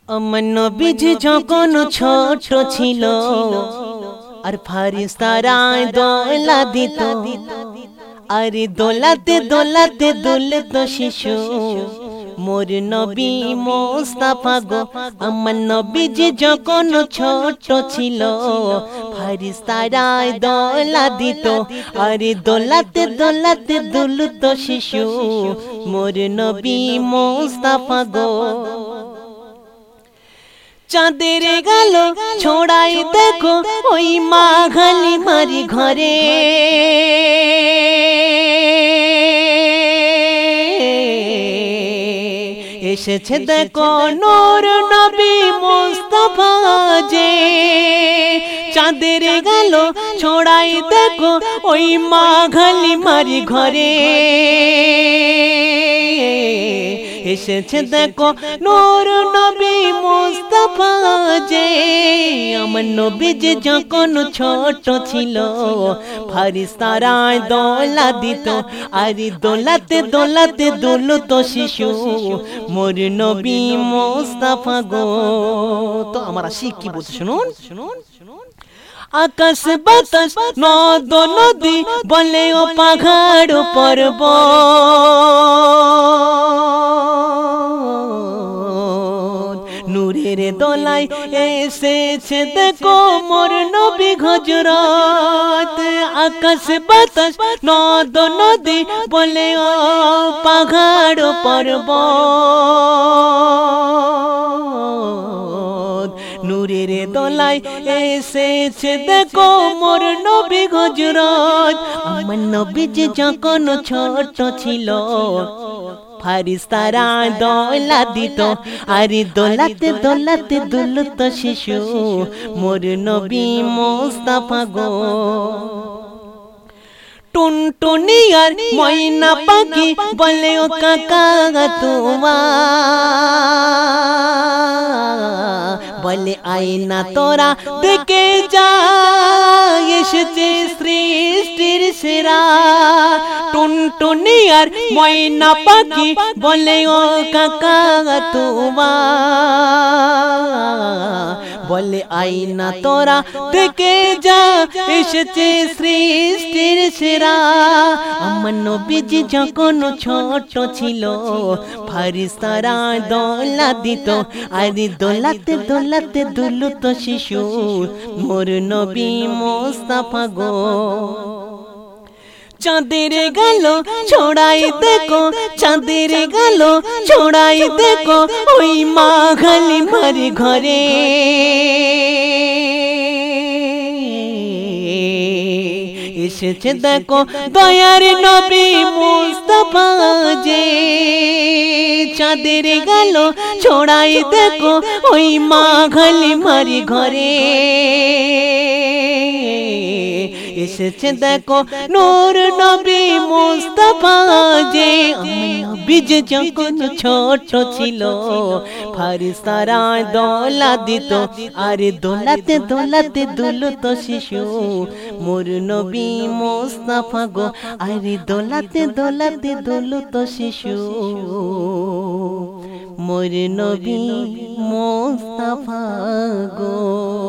আমার নবীজি যখন ছোট ছিল আর ফারিস্তারায় দোলা দিত, আরে দোলাতে দোলাতে দুলতো শিশু মোর নবী মুস্তাফা গো। আমার নবীজি যখন ছোট ছিল ফারিস্তারায় দোলা দিত, আরে দোলাতে দোলাতে দুলতো শিশু মোর নবী মুস্তাফা গো। চাঁদের গেল ছোড়াই দেখো ওই মা হালিমারি ঘরে, এসেছে দেখো নূর নবী মুস্তাফা যে। চাঁদের গেল ছোড়াই দেখো ওই মা হালিমারি ঘরে, এসেছে দেখো নূর নবী মুস্তাফা যে। আমার নবীজি যখন ছোট ছিল ফারিস্তারায় দোলা দিত, আরে দোলাতে দোলাতে দুলতো শিশু মোর নবী মুস্তাফা গো। তো আমার আশিক কি বলছে শুনুন শুনুন শুনুন। আকাশ বাতাস নদ নদী বলে ও পাহাড় পর্বত, নূরের দোলায় এসেছে দেখো মোর নবী হযরত। আকাশ বাতাস নদ নদী বলে ও পাহাড় পর্বত, নূরের দোলায় এসেছে দেখো মোর নবী হযরত। আমার নবীজি যখন ছোট ছিল ফারিস্তারা দোলা দিত, আরে দোলাতে দোলাতে দুলতো শিশু মোর নবী মুস্তাফা গো। টুনটুনি আর ময়না পাখি বলে ও কাকা তোমার, বলে আয়না তোরা দেখে যা এসেছে সৃষ্টির সেরা। টুনটুনি আর ময়না পাখি বলে ও কাকা তোমার, বলে আয়না তোরা দেখে যা এসেছে সৃষ্টির সেরা। আমার নবীজি যখন ছোট ছিল ফারিস্তারা দোলা দিত, আরে দোলাতে দোলাতে দুলতো শিশু মোর নবী মুস্তাফা গো। চাঁদের গেল ছোড়াই দেখো, চাঁদের গেল ছোড়াই দেখো ওই মা হালিমারি ঘরে, এসেছে দেখো দয়ার নবী মুস্তাফা যে। চাঁদের গেল ছোড়াই দেখো ওই মা হালিমারি ঘরে, এসেছে দেখো নূর নবী মুস্তাফা যে। আমার নবীজি যখন ছোট ছিল ফারিস্তারা দোলা দিত, আরে দোলাতে দোলাতে দুলতো শিশু মোর নবী মুস্তাফা গো। আরে দোলাতে দোলাতে দুলতো শিশু মোর নবী মুস্তাফা গো।